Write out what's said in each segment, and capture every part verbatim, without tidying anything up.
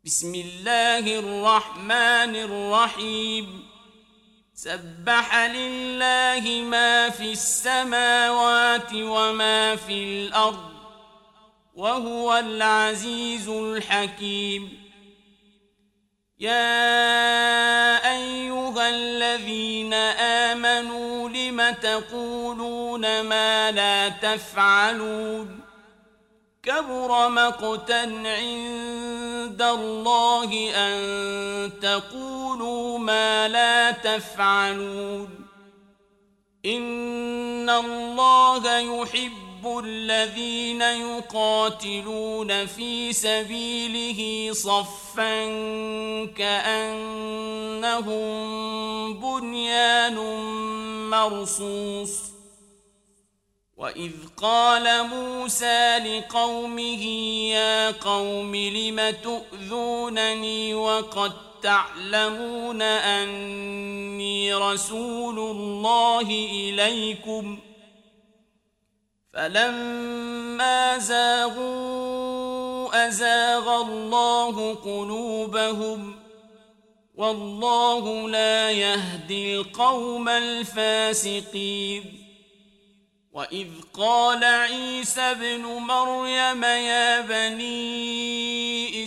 بسم الله الرحمن الرحيم سبح لله ما في السماوات وما في الأرض وهو العزيز الحكيم. يا أيها الذين آمنوا لم تقولون ما لا تفعلون كبر مقتا عند الله أن تقولوا ما لا تفعلون. إن الله يحب الذين يقاتلون في سبيله صفا كأنهم بنيان مرصوص. وإذ قال موسى لقومه يا قوم لم تؤذونني وقد تعلمون أني رسول الله إليكم فلما زاغوا أزاغ الله قلوبهم والله لا يهدي القوم الفاسقين. وإذ قال عيسى ابن مريم يا بني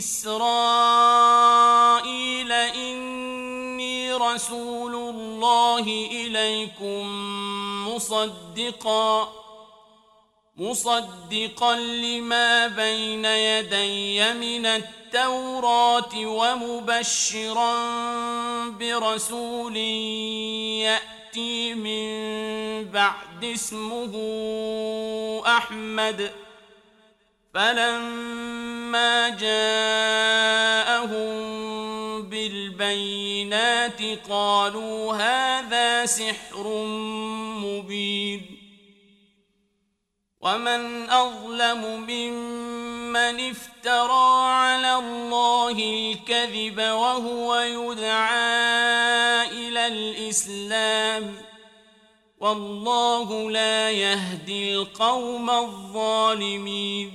إسرائيل إني رسول الله إليكم مصدقا مصدقا لما بين يدي من التوراة ومبشرا برسول يأتي من بعد اسمه أحمد. فلما جاءهم بالبينات قالوا هذا سحر مبين. ومن أظلم ممن افترى على الله الكذب وهو يدعى إلى الإسلام والله لا يهدي القوم الظالمين.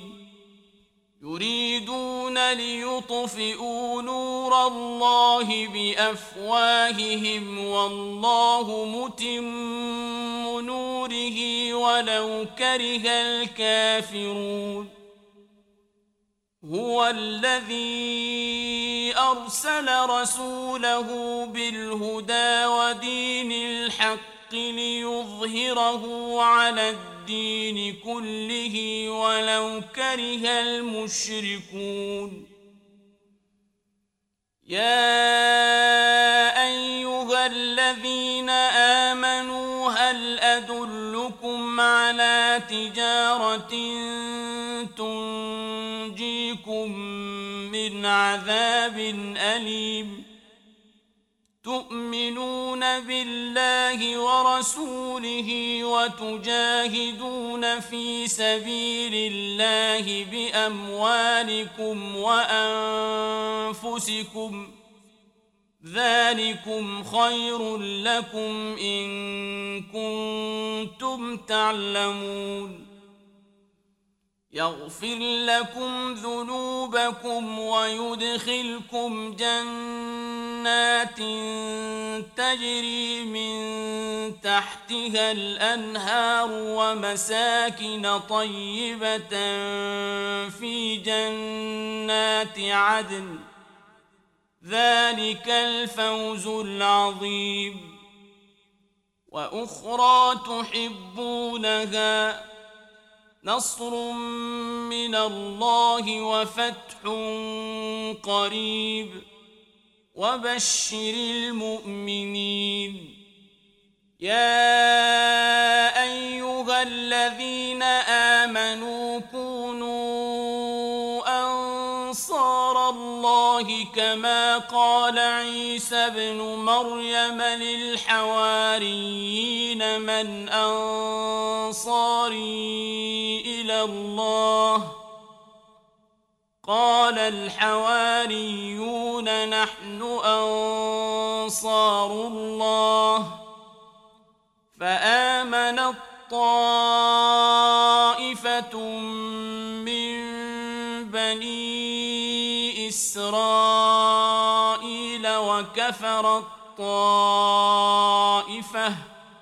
يريدون ليطفئوا نور الله بأفواههم والله متم نوره ولو كره الكافرون. هو الذي أرسل رسوله بالهدى ودين الحق ليظهره على الدين كله ولو كره المشركون. يا أيها الذين آمنوا هل أدلكم على تجارة تنجيكم من عذاب أليم تؤمنون بالله ورسوله وتجاهدون في سبيل الله بأموالكم وأنفسكم ذلكم خير لكم إن كنتم تعلمون. يغفر لكم ذنوبكم ويدخلكم جنات تجري من تحتها الأنهار ومساكن طيبة في جنات عدن ذلك الفوز العظيم. وأخرى تحبونها نصر من الله وفتح قريب وبشر المؤمنين. يا أيها الذين آمنوا كونوا أنصار الله كما قال عيسى ابن مريم للحواريين من أنصاري إلى الله قال الحواريون نحن أنصار الله. فآمنت طائفة من بني إسرائيل وكفر الطائفة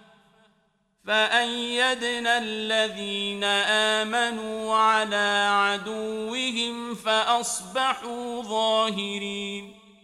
فأيدنا الذين آمنوا على عدوهم فأصبحوا ظاهرين.